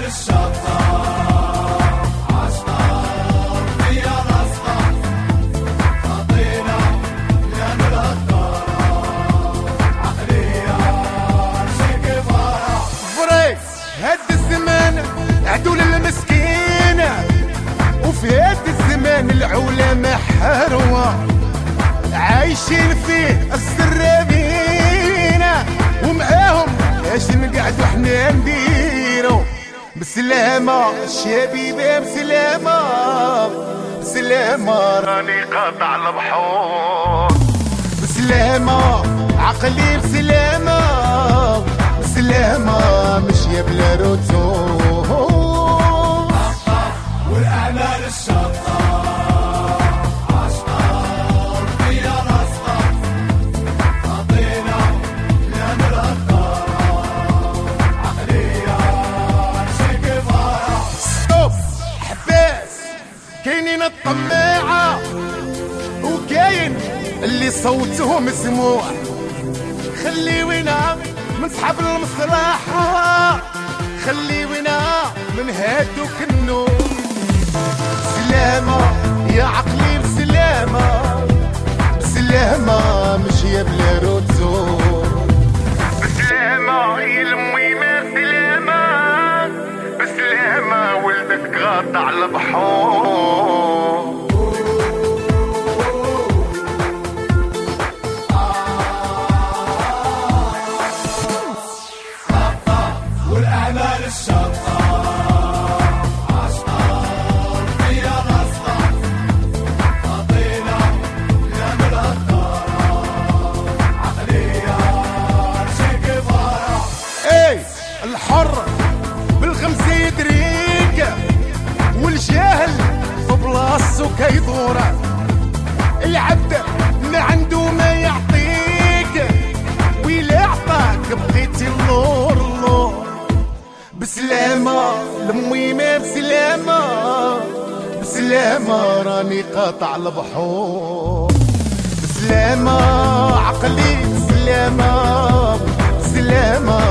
للشطة عسكر فيا رصة خطينا يا الهدارة عقلية شي كفارة فريق هاد الزمان عدول المسكينة وفي هاد الزمان العلماء حروة عايشين فيه السرابينة ومعاهم اش نقعدو حنا نديرو بسلامة الشبيبة بسلامة بسلامة راني قاطع البحور بسلامة عقلي بسلامة بسلامة مشي بلا رتوب والأعلى للشطة عسكر فيا رصة خطينا يا الهدارة عقلية شي كفارة ستوب حباس كاينين الطماعة وكاين اللي صوته مسموع خليونا من صحاب المصلحة خليونا من هادوك النور سلامة يا عقلي بسلامة بسلامة مشي بلا رتوب بسلامة يا الميمة بسلامة بسلامة ولدك قاطع البحور والأعلى للشطة عسكر فيا رصة خطينا يا الهدارة عقلية شي كفارة اي الحر بالغمزة يدريك والجاهل في بلاصتو كيدورك العبد ما عنده ما يعطيك ويلا عطاك بغيتي اللور اللور بسلامة الميمة بسلامة بسلامة راني قاطع البحور بسلامة عقلي بسلامة بسلامة